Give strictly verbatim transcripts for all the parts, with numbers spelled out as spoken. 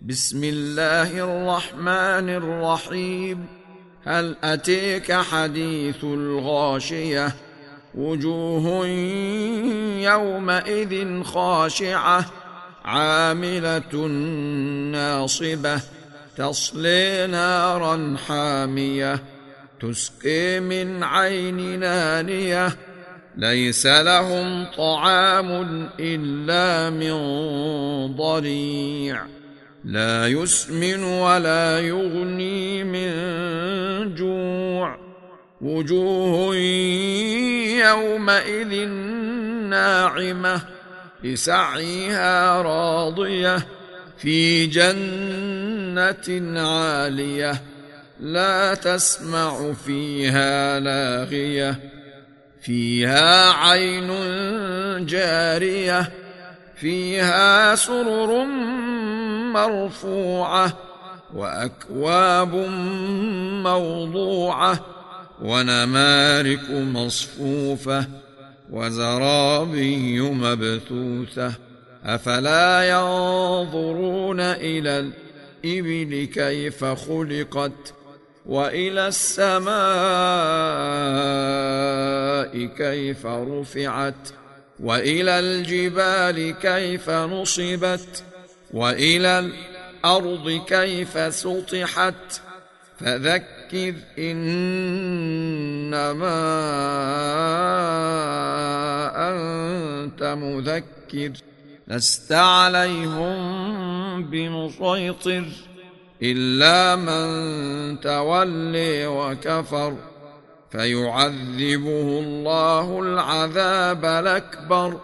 بسم الله الرحمن الرحيم. هل أتيك حديث الغاشية؟ وجوه يومئذ خاشعة عاملة ناصبة تصلي نارا حامية تسقي من عين نانية ليس لهم طعام إلا من ضريع لا يسمن ولا يغني من جوع. وجوه يومئذ ناعمة لسعيها راضية في جنة عالية لا تسمع فيها لاغية فيها عين جارية فيها سرر مرفوعة وأكواب موضوعة ونمارق مصفوفة وزرابي مبثوثة أفلا ينظرون إلى الإبل كيف خلقت وإلى السماء كيف رفعت وإلى الجبال كيف نصبت وإلى الأرض كيف سطحت فذكر إنما أنت مذكر لست عليهم بمسيطر إلا من تولي وكفر فيعذبه الله العذاب الأكبر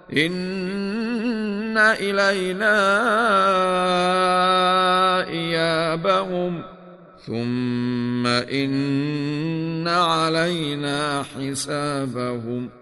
إن إلينا إيابهم ثم إن علينا حسابهم.